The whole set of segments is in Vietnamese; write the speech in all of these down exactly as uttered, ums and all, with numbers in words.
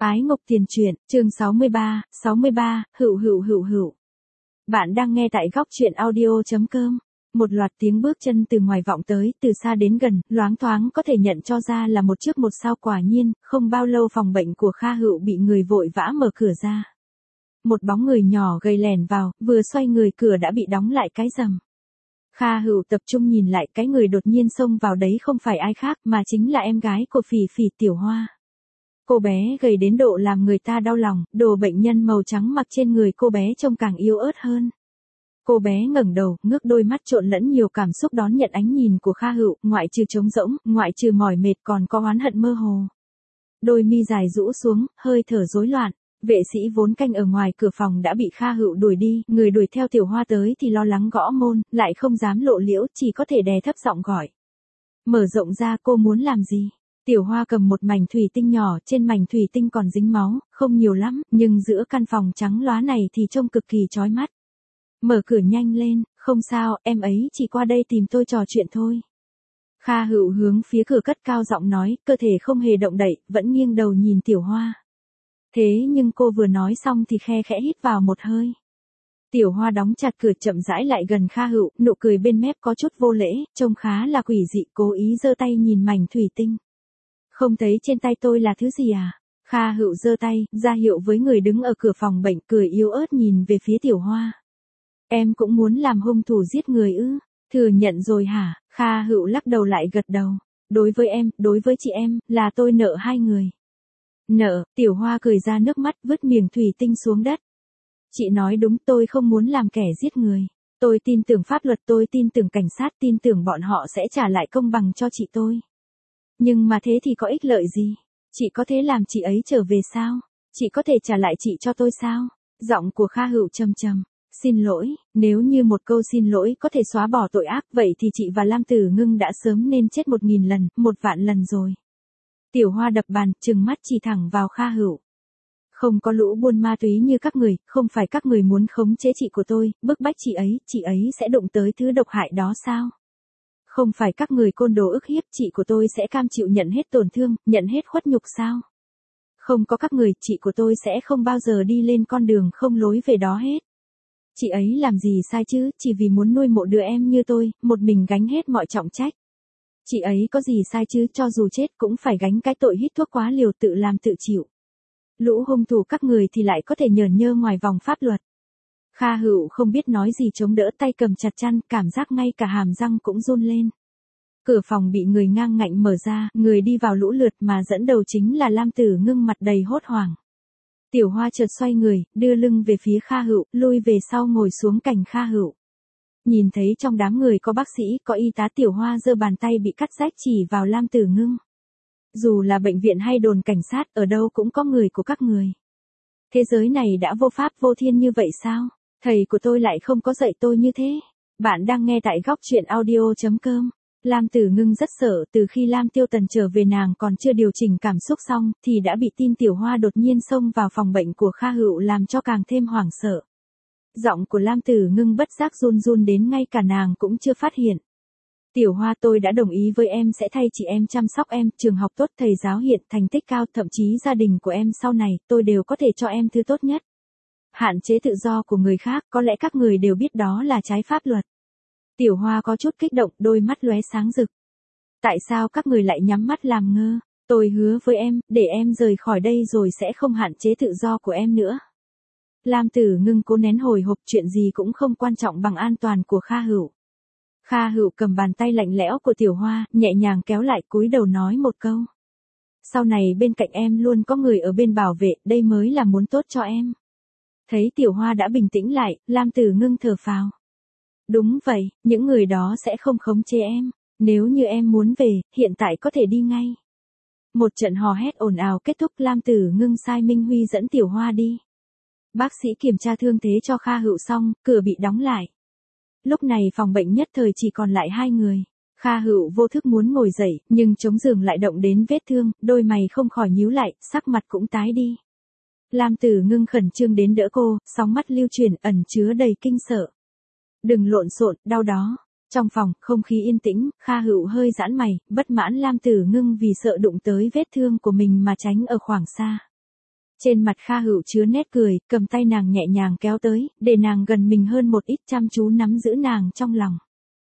Ái Ngọc Tiền Truyện, chương sáu mươi ba, sáu mươi ba, hựu hựu hựu hựu. Bạn đang nghe tại góc truyện audio chấm com. Một loạt tiếng bước chân từ ngoài vọng tới, từ xa đến gần, loáng thoáng có thể nhận cho ra là một trước một sau. Quả nhiên, không bao lâu phòng bệnh của Kha Hựu bị người vội vã mở cửa ra. Một bóng người nhỏ gầy lẻn vào, vừa xoay người cửa đã bị đóng lại cái rầm. Kha Hựu tập trung nhìn lại, cái người đột nhiên xông vào đấy không phải ai khác mà chính là em gái của Phỉ Phỉ, Tiểu Hoa. Cô bé gầy đến độ làm người ta đau lòng, đồ bệnh nhân màu trắng mặc trên người cô bé trông càng yếu ớt hơn. Cô bé ngẩng đầu, ngước đôi mắt trộn lẫn nhiều cảm xúc đón nhận ánh nhìn của Kha Hựu, ngoại trừ trống rỗng, ngoại trừ mỏi mệt còn có oán hận mơ hồ. Đôi mi dài rũ xuống, hơi thở rối loạn. Vệ sĩ vốn canh ở ngoài cửa phòng đã bị Kha Hựu đuổi đi, người đuổi theo Tiểu Hoa tới thì lo lắng gõ môn, lại không dám lộ liễu, chỉ có thể đè thấp giọng gọi. Mở rộng ra, cô muốn làm gì? Tiểu Hoa cầm một mảnh thủy tinh nhỏ, trên mảnh thủy tinh còn dính máu, không nhiều lắm, nhưng giữa căn phòng trắng lóa này thì trông cực kỳ chói mắt. Mở cửa nhanh lên, không sao, em ấy chỉ qua đây tìm tôi trò chuyện thôi. Kha Hựu hướng phía cửa cất cao giọng nói, cơ thể không hề động đậy, vẫn nghiêng đầu nhìn Tiểu Hoa. Thế nhưng cô vừa nói xong thì khe khẽ hít vào một hơi. Tiểu Hoa đóng chặt cửa chậm rãi lại gần Kha Hựu, nụ cười bên mép có chút vô lễ, trông khá là quỷ dị, cố ý giơ tay nhìn mảnh thủy tinh. Không thấy trên tay tôi là thứ gì à? Kha Hựu giơ tay, ra hiệu với người đứng ở cửa phòng bệnh, cười yếu ớt nhìn về phía Tiểu Hoa. Em cũng muốn làm hung thủ giết người ư? Thừa nhận rồi hả? Kha Hựu lắc đầu lại gật đầu. Đối với em, đối với chị em, là tôi nợ hai người. Nợ? Tiểu Hoa cười ra nước mắt, vứt miếng thủy tinh xuống đất. Chị nói đúng, tôi không muốn làm kẻ giết người. Tôi tin tưởng pháp luật, tôi tin tưởng cảnh sát, tin tưởng bọn họ sẽ trả lại công bằng cho chị tôi. Nhưng mà thế thì có ích lợi gì? Chị có thể làm chị ấy trở về sao? Chị có thể trả lại chị cho tôi sao? Giọng của Kha Hựu trầm trầm. Xin lỗi, nếu như một câu xin lỗi có thể xóa bỏ tội ác, vậy thì chị và Lam Tử Ngưng đã sớm nên chết một nghìn lần, một vạn lần rồi. Tiểu Hoa đập bàn, trừng mắt chỉ thẳng vào Kha Hựu. Không có lũ buôn ma túy như các người, không phải các người muốn khống chế chị của tôi, bức bách chị ấy, chị ấy sẽ đụng tới thứ độc hại đó sao? Không phải các người côn đồ ức hiếp chị của tôi sẽ cam chịu nhận hết tổn thương, nhận hết khuất nhục sao? Không có các người, chị của tôi sẽ không bao giờ đi lên con đường không lối về đó hết. Chị ấy làm gì sai chứ, chỉ vì muốn nuôi một đứa em như tôi, một mình gánh hết mọi trọng trách. Chị ấy có gì sai chứ, cho dù chết cũng phải gánh cái tội hít thuốc quá liều tự làm tự chịu. Lũ hung thủ các người thì lại có thể nhởn nhơ ngoài vòng pháp luật. Kha Hựu không biết nói gì, chống đỡ, tay cầm chặt chăn, cảm giác ngay cả hàm răng cũng run lên. Cửa phòng bị người ngang ngạnh mở ra, người đi vào lũ lượt mà dẫn đầu chính là Lam Tử Ngưng, mặt đầy hốt hoảng. Tiểu Hoa chợt xoay người, đưa lưng về phía Kha Hựu, lui về sau ngồi xuống cạnh Kha Hựu. Nhìn thấy trong đám người có bác sĩ, có y tá, Tiểu Hoa giơ bàn tay bị cắt rách chỉ vào Lam Tử Ngưng. Dù là bệnh viện hay đồn cảnh sát, ở đâu cũng có người của các người. Thế giới này đã vô pháp vô thiên như vậy sao? Thầy của tôi lại không có dạy tôi như thế. Bạn đang nghe tại góc truyện audio chấm com. Lam Tử Ngưng rất sợ, từ khi Lam Tiêu Tần trở về nàng còn chưa điều chỉnh cảm xúc xong, thì đã bị tin Tiểu Hoa đột nhiên xông vào phòng bệnh của Kha Hựu làm cho càng thêm hoảng sợ. Giọng của Lam Tử Ngưng bất giác run run đến ngay cả nàng cũng chưa phát hiện. Tiểu Hoa, tôi đã đồng ý với em sẽ thay chị em chăm sóc em, trường học tốt, thầy giáo hiện, thành tích cao, thậm chí gia đình của em sau này, tôi đều có thể cho em thứ tốt nhất. Hạn chế tự do của người khác, có lẽ các người đều biết đó là trái pháp luật. Tiểu Hoa có chút kích động, đôi mắt lóe sáng rực. Tại sao các người lại nhắm mắt làm ngơ? Tôi hứa với em, để em rời khỏi đây rồi sẽ không hạn chế tự do của em nữa. Lam Tử Ngưng cố nén hồi hộp, chuyện gì cũng không quan trọng bằng an toàn của Kha Hựu. Kha Hựu cầm bàn tay lạnh lẽo của Tiểu Hoa, nhẹ nhàng kéo lại, cúi đầu nói một câu. Sau này bên cạnh em luôn có người ở bên bảo vệ, đây mới là muốn tốt cho em. Thấy Tiểu Hoa đã bình tĩnh lại, Lam Tử Ngưng thở phào. Đúng vậy, những người đó sẽ không khống chế em. Nếu như em muốn về, hiện tại có thể đi ngay. Một trận hò hét ồn ào kết thúc, Lam Tử Ngưng sai Minh Huy dẫn Tiểu Hoa đi. Bác sĩ kiểm tra thương thế cho Kha Hựu xong, cửa bị đóng lại. Lúc này phòng bệnh nhất thời chỉ còn lại hai người. Kha Hựu vô thức muốn ngồi dậy, nhưng chống giường lại động đến vết thương, đôi mày không khỏi nhíu lại, sắc mặt cũng tái đi. Lam Tử Ngưng khẩn trương đến đỡ cô, sóng mắt lưu chuyển, ẩn chứa đầy kinh sợ. Đừng lộn xộn, đau đó. Trong phòng, không khí yên tĩnh, Kha Hựu hơi giãn mày, bất mãn Lam Tử Ngưng vì sợ đụng tới vết thương của mình mà tránh ở khoảng xa. Trên mặt Kha Hữu chứa nét cười, cầm tay nàng nhẹ nhàng kéo tới, để nàng gần mình hơn một ít, chăm chú nắm giữ nàng trong lòng.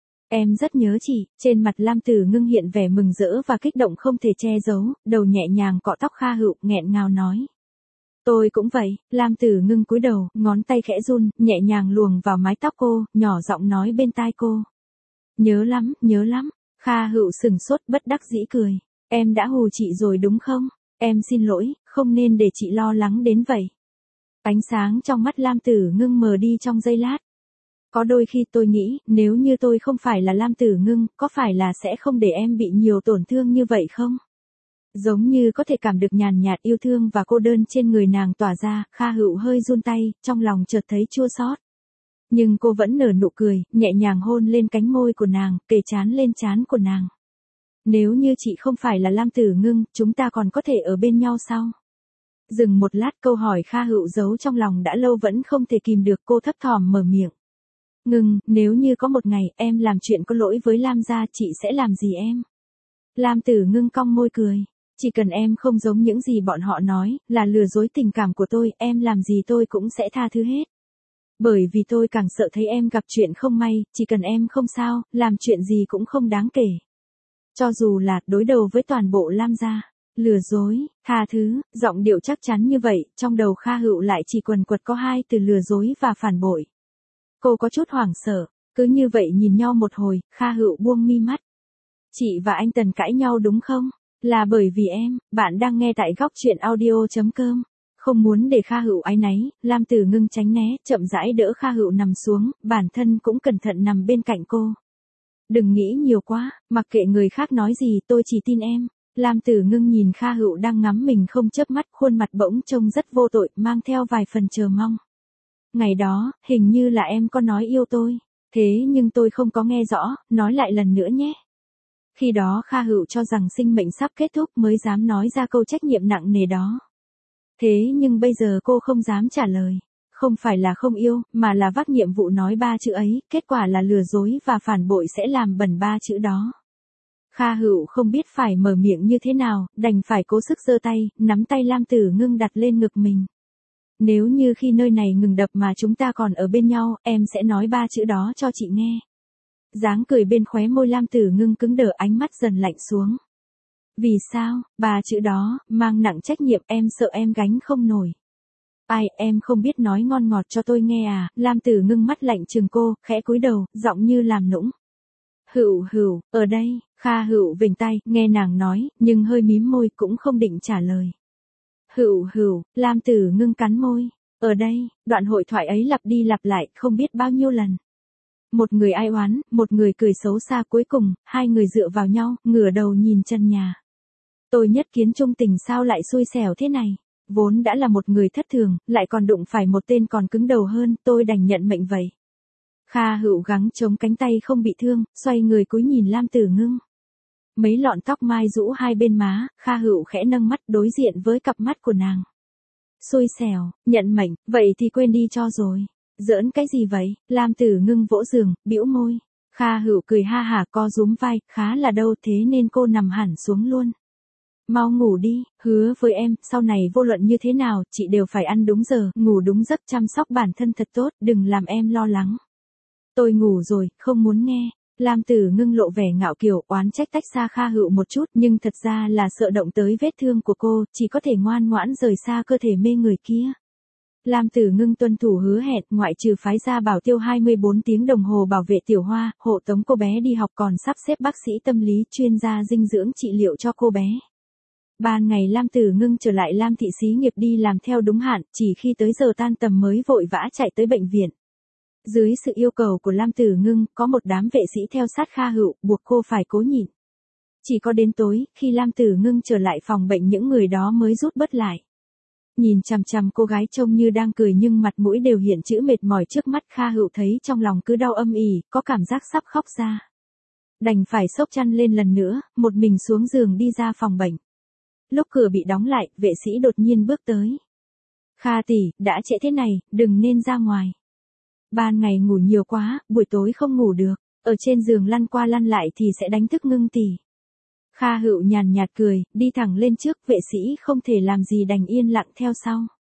Em rất nhớ chị. Trên mặt Lam Tử Ngưng hiện vẻ mừng rỡ và kích động không thể che giấu, đầu nhẹ nhàng cọ tóc Kha Hữu, nghẹn ngào nói. Tôi cũng vậy. Lam Tử Ngưng cúi đầu, ngón tay khẽ run, nhẹ nhàng luồng vào mái tóc cô, nhỏ giọng nói bên tai cô. Nhớ lắm, nhớ lắm. Kha Hữu sừng sốt bất đắc dĩ cười. Em đã hù chị rồi đúng không? Em xin lỗi, không nên để chị lo lắng đến vậy. Ánh sáng trong mắt Lam Tử Ngưng mờ đi trong giây lát. Có đôi khi tôi nghĩ, nếu như tôi không phải là Lam Tử Ngưng, có phải là sẽ không để em bị nhiều tổn thương như vậy không? Giống như có thể cảm được nhàn nhạt yêu thương và cô đơn trên người nàng tỏa ra, Kha Hữu hơi run tay, trong lòng chợt thấy chua xót. Nhưng cô vẫn nở nụ cười, nhẹ nhàng hôn lên cánh môi của nàng, kề trán lên trán của nàng. Nếu như chị không phải là Lam Tử Ngưng, chúng ta còn có thể ở bên nhau sao? Dừng một lát, câu hỏi Kha Hữu giấu trong lòng đã lâu vẫn không thể kìm được, cô thấp thỏm mở miệng. Ngưng, nếu như có một ngày em làm chuyện có lỗi với Lam gia, chị sẽ làm gì em? Lam Tử Ngưng cong môi cười. Chỉ cần em không giống những gì bọn họ nói, là lừa dối tình cảm của tôi, em làm gì tôi cũng sẽ tha thứ hết. Bởi vì tôi càng sợ thấy em gặp chuyện không may, chỉ cần em không sao, làm chuyện gì cũng không đáng kể. Cho dù là đối đầu với toàn bộ Lam gia. Lừa dối, tha thứ, giọng điệu chắc chắn như vậy, trong đầu Kha Hữu lại chỉ quần quật có hai từ lừa dối và phản bội. Cô có chút hoảng sợ, cứ như vậy nhìn nhau một hồi, Kha Hữu buông mi mắt. Chị và anh Tần cãi nhau đúng không? Là bởi vì em. Bạn đang nghe tại góc truyện audio chấm com. Không muốn để Kha Hữu áy náy, Lam Tử Ngưng tránh né, chậm rãi đỡ Kha Hữu nằm xuống, bản thân cũng cẩn thận nằm bên cạnh cô. Đừng nghĩ nhiều quá, mặc kệ người khác nói gì, tôi chỉ tin em. Lam Tử Ngưng nhìn Kha Hữu đang ngắm mình không chớp mắt, khuôn mặt bỗng trông rất vô tội, mang theo vài phần chờ mong. Ngày đó, hình như là em có nói yêu tôi, thế nhưng tôi không có nghe rõ, nói lại lần nữa nhé. Khi đó Kha Hữu cho rằng sinh mệnh sắp kết thúc mới dám nói ra câu trách nhiệm nặng nề đó. Thế nhưng bây giờ cô không dám trả lời. Không phải là không yêu, mà là vác nhiệm vụ nói ba chữ ấy, kết quả là lừa dối và phản bội sẽ làm bẩn ba chữ đó. Kha Hữu không biết phải mở miệng như thế nào, đành phải cố sức giơ tay, nắm tay Lam Tử Ngưng đặt lên ngực mình. Nếu như khi nơi này ngừng đập mà chúng ta còn ở bên nhau, em sẽ nói ba chữ đó cho chị nghe. Dáng cười bên khóe môi Lam Tử Ngưng cứng đờ, ánh mắt dần lạnh xuống. Vì sao? Ba chữ đó, mang nặng trách nhiệm, em sợ em gánh không nổi. Ai, em không biết nói ngon ngọt cho tôi nghe à? Lam Tử Ngưng mắt lạnh trừng cô, khẽ cúi đầu, giọng như làm nũng. Hữu Hữu, ở đây. Kha Hữu vểnh tay, nghe nàng nói, nhưng hơi mím môi, cũng không định trả lời. Hữu Hữu, Lam Tử Ngưng cắn môi. Ở đây. Đoạn hội thoại ấy lặp đi lặp lại, không biết bao nhiêu lần. Một người ai oán, một người cười xấu xa, cuối cùng, hai người dựa vào nhau, ngửa đầu nhìn chân nhà. Tôi nhất kiến trung tình sao lại xui xẻo thế này. Vốn đã là một người thất thường, lại còn đụng phải một tên còn cứng đầu hơn, tôi đành nhận mệnh vậy. Kha Hữu gắng chống cánh tay không bị thương, xoay người cúi nhìn Lam Tử Ngưng. Mấy lọn tóc mai rũ hai bên má, Kha Hữu khẽ nâng mắt đối diện với cặp mắt của nàng. Xui xẻo, nhận mệnh, vậy thì quên đi cho rồi. Giỡn cái gì vậy? Lam Tử Ngưng vỗ giường, bĩu môi. Kha Hữu cười ha hả co rúm vai, khá là đâu, thế nên cô nằm hẳn xuống luôn. Mau ngủ đi, hứa với em, sau này vô luận như thế nào, chị đều phải ăn đúng giờ, ngủ đúng giấc, chăm sóc bản thân thật tốt, đừng làm em lo lắng. Tôi ngủ rồi, không muốn nghe. Lam Tử Ngưng lộ vẻ ngạo kiều, oán trách tách xa Kha Hữu một chút, nhưng thật ra là sợ động tới vết thương của cô, chỉ có thể ngoan ngoãn rời xa cơ thể mê người kia. Lam Tử Ngưng tuân thủ hứa hẹn, ngoại trừ phái ra bảo tiêu hai mươi bốn tiếng đồng hồ bảo vệ Tiểu Hoa, hộ tống cô bé đi học, còn sắp xếp bác sĩ tâm lý chuyên gia dinh dưỡng trị liệu cho cô bé. Ban ngày Lam Tử Ngưng trở lại Lam thị xí nghiệp đi làm theo đúng hạn, chỉ khi tới giờ tan tầm mới vội vã chạy tới bệnh viện. Dưới sự yêu cầu của Lam Tử Ngưng, có một đám vệ sĩ theo sát Kha Hữu, buộc cô phải cố nhịn. Chỉ có đến tối, khi Lam Tử Ngưng trở lại phòng bệnh, những người đó mới rút bớt lại. Nhìn chằm chằm cô gái trông như đang cười nhưng mặt mũi đều hiện chữ mệt mỏi trước mắt, Kha Hữu thấy trong lòng cứ đau âm ỉ, có cảm giác sắp khóc ra. Đành phải xốc chăn lên lần nữa, một mình xuống giường đi ra phòng bệnh. Lúc cửa bị đóng lại, vệ sĩ đột nhiên bước tới. Kha tỷ, đã trễ thế này, đừng nên ra ngoài. Ban ngày ngủ nhiều quá, buổi tối không ngủ được, ở trên giường lăn qua lăn lại thì sẽ đánh thức Ngưng tỷ. Kha Hữu nhàn nhạt cười, đi thẳng lên trước, vệ sĩ không thể làm gì đành yên lặng theo sau.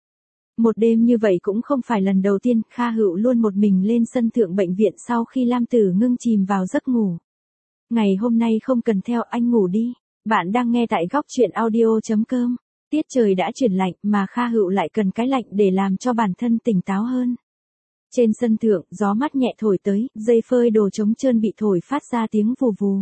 Một đêm như vậy cũng không phải lần đầu tiên, Kha Hựu luôn một mình lên sân thượng bệnh viện sau khi Lam Tử Ngưng chìm vào giấc ngủ. Ngày hôm nay không cần theo, anh ngủ đi. Bạn đang nghe tại góc truyện audio.com. Tiết trời đã chuyển lạnh mà Kha Hựu lại cần cái lạnh để làm cho bản thân tỉnh táo hơn. Trên sân thượng, gió mát nhẹ thổi tới, dây phơi đồ trống trơn bị thổi phát ra tiếng vù vù.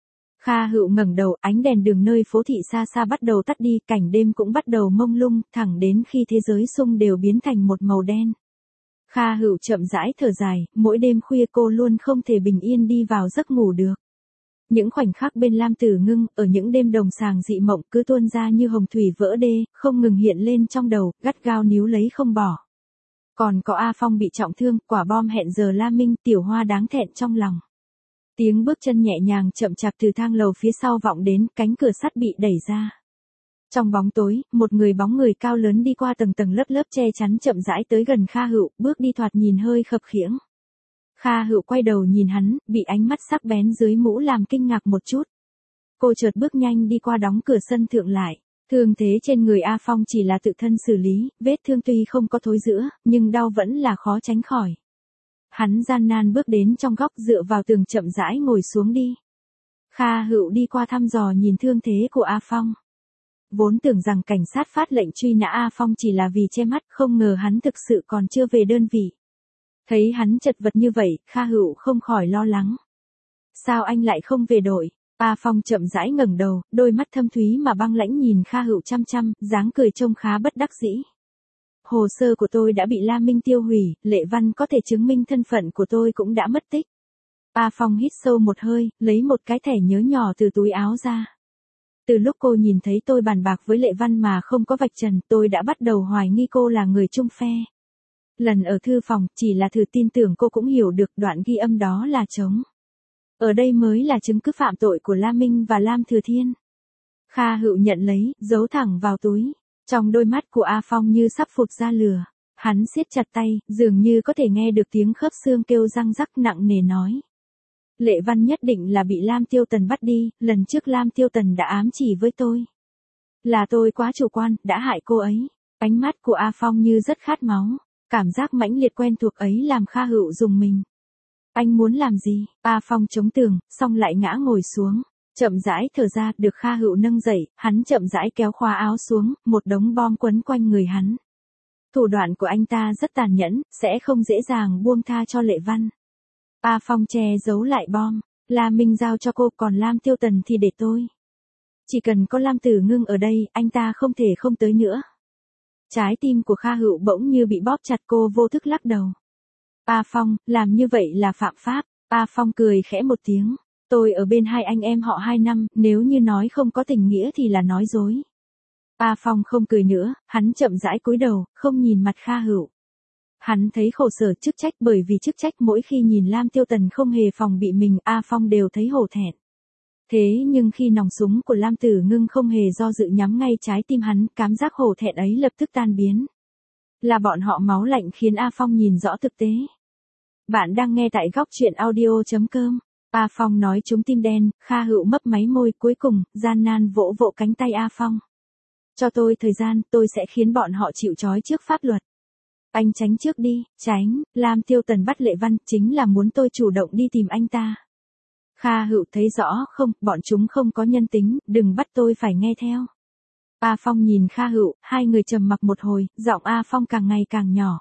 Kha Hựu ngẩng đầu, ánh đèn đường nơi phố thị xa xa bắt đầu tắt đi, cảnh đêm cũng bắt đầu mông lung, thẳng đến khi thế giới xung đều biến thành một màu đen. Kha Hựu chậm rãi thở dài, mỗi đêm khuya cô luôn không thể bình yên đi vào giấc ngủ được. Những khoảnh khắc bên Lam Tử Ngưng, ở những đêm đồng sàng dị mộng cứ tuôn ra như hồng thủy vỡ đê, không ngừng hiện lên trong đầu, gắt gao níu lấy không bỏ. Còn có A Phong bị trọng thương, quả bom hẹn giờ La Minh, Tiểu Hoa đáng thẹn trong lòng. Tiếng bước chân nhẹ nhàng chậm chạp từ thang lầu phía sau vọng đến, cánh cửa sắt bị đẩy ra. Trong bóng tối, một người bóng người cao lớn đi qua tầng tầng lớp lớp che chắn chậm rãi tới gần Kha Hựu, bước đi thoạt nhìn hơi khập khiễng. Kha Hựu quay đầu nhìn hắn, bị ánh mắt sắc bén dưới mũ làm kinh ngạc một chút. Cô chợt bước nhanh đi qua đóng cửa sân thượng lại. Thương thế trên người A Phong chỉ là tự thân xử lý, vết thương tuy không có thối rữa, nhưng đau vẫn là khó tránh khỏi. Hắn gian nan bước đến trong góc dựa vào tường chậm rãi ngồi xuống đi. Kha Hựu đi qua thăm dò nhìn thương thế của A Phong. Vốn tưởng rằng cảnh sát phát lệnh truy nã A Phong chỉ là vì che mắt, không ngờ hắn thực sự còn chưa về đơn vị. Thấy hắn chật vật như vậy, Kha Hựu không khỏi lo lắng. Sao anh lại không về đội? A Phong chậm rãi ngẩng đầu, đôi mắt thâm thúy mà băng lãnh nhìn Kha Hựu chăm chăm, dáng cười trông khá bất đắc dĩ. Hồ sơ của tôi đã bị La Minh tiêu hủy, Lệ Văn có thể chứng minh thân phận của tôi cũng đã mất tích. A Phong hít sâu một hơi, lấy một cái thẻ nhớ nhỏ từ túi áo ra. Từ lúc cô nhìn thấy tôi bàn bạc với Lệ Văn mà không có vạch trần, tôi đã bắt đầu hoài nghi cô là người chung phe. Lần ở thư phòng, chỉ là thử tin tưởng cô cũng hiểu được đoạn ghi âm đó là trống. Ở đây mới là chứng cứ phạm tội của La Minh và Lam Thừa Thiên. Kha Hựu nhận lấy, giấu thẳng vào túi. Trong đôi mắt của A Phong như sắp phụt ra lửa. Hắn siết chặt tay, dường như có thể nghe được tiếng khớp xương kêu răng rắc nặng nề nói. Lệ Văn nhất định là bị Lam Tiêu Tần bắt đi, lần trước Lam Tiêu Tần đã ám chỉ với tôi. Là tôi quá chủ quan, đã hại cô ấy. Ánh mắt của A Phong như rất khát máu. Cảm giác mãnh liệt quen thuộc ấy làm Kha Hựu rùng mình. Anh muốn làm gì? A Phong chống tường, xong lại ngã ngồi xuống. Chậm rãi thở ra, được Kha Hựu nâng dậy, hắn chậm rãi kéo khóa áo xuống, một đống bom quấn quanh người hắn. Thủ đoạn của anh ta rất tàn nhẫn, sẽ không dễ dàng buông tha cho Lệ Văn. A Phong che giấu lại bom. La Minh giao cho cô, còn Lam Tiêu Tần thì để tôi. Chỉ cần có Lam Tử Ngưng ở đây, anh ta không thể không tới nữa. Trái tim của Kha Hựu bỗng như bị bóp chặt, cô vô thức lắc đầu. A Phong, làm như vậy là phạm pháp. A Phong cười khẽ một tiếng. Tôi ở bên hai anh em họ hai năm, nếu như nói không có tình nghĩa thì là nói dối. A Phong không cười nữa, hắn chậm rãi cúi đầu, không nhìn mặt Kha Hựu. Hắn thấy khổ sở chức trách, bởi vì chức trách mỗi khi nhìn Lam Tiêu Tần không hề phòng bị mình, A Phong đều thấy hổ thẹn. Thế nhưng khi nòng súng của Lam Tử Ngưng không hề do dự nhắm ngay trái tim hắn, cảm giác hổ thẹn ấy lập tức tan biến. Là bọn họ máu lạnh khiến A Phong nhìn rõ thực tế. Bạn đang nghe tại góc truyện audio.com. A Phong nói trúng tim đen, Kha Hựu mấp máy môi, cuối cùng, gian nan vỗ vỗ cánh tay A Phong. Cho tôi thời gian, tôi sẽ khiến bọn họ chịu trói trước pháp luật. Anh tránh trước đi, tránh, Lam Tiêu Tần bắt Lệ Văn, chính là muốn tôi chủ động đi tìm anh ta. Kha Hựu thấy rõ không, bọn chúng không có nhân tính, đừng bắt tôi phải nghe theo. A Phong nhìn Kha Hựu, hai người trầm mặc một hồi, giọng A Phong càng ngày càng nhỏ.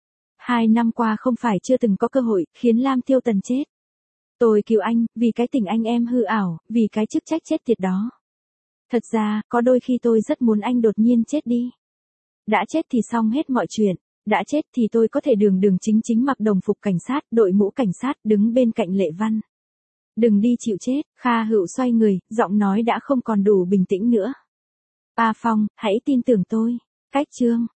Hai năm qua không phải chưa từng có cơ hội, khiến Lam Tiêu Tần chết. Tôi cứu anh, vì cái tình anh em hư ảo, vì cái chức trách chết tiệt đó. Thật ra, có đôi khi tôi rất muốn anh đột nhiên chết đi. Đã chết thì xong hết mọi chuyện. Đã chết thì tôi có thể đường đường chính chính mặc đồng phục cảnh sát, đội mũ cảnh sát, đứng bên cạnh Lệ Văn. Đừng đi chịu chết. Kha Hựu xoay người, giọng nói đã không còn đủ bình tĩnh nữa. A Phong, hãy tin tưởng tôi. Cách chương.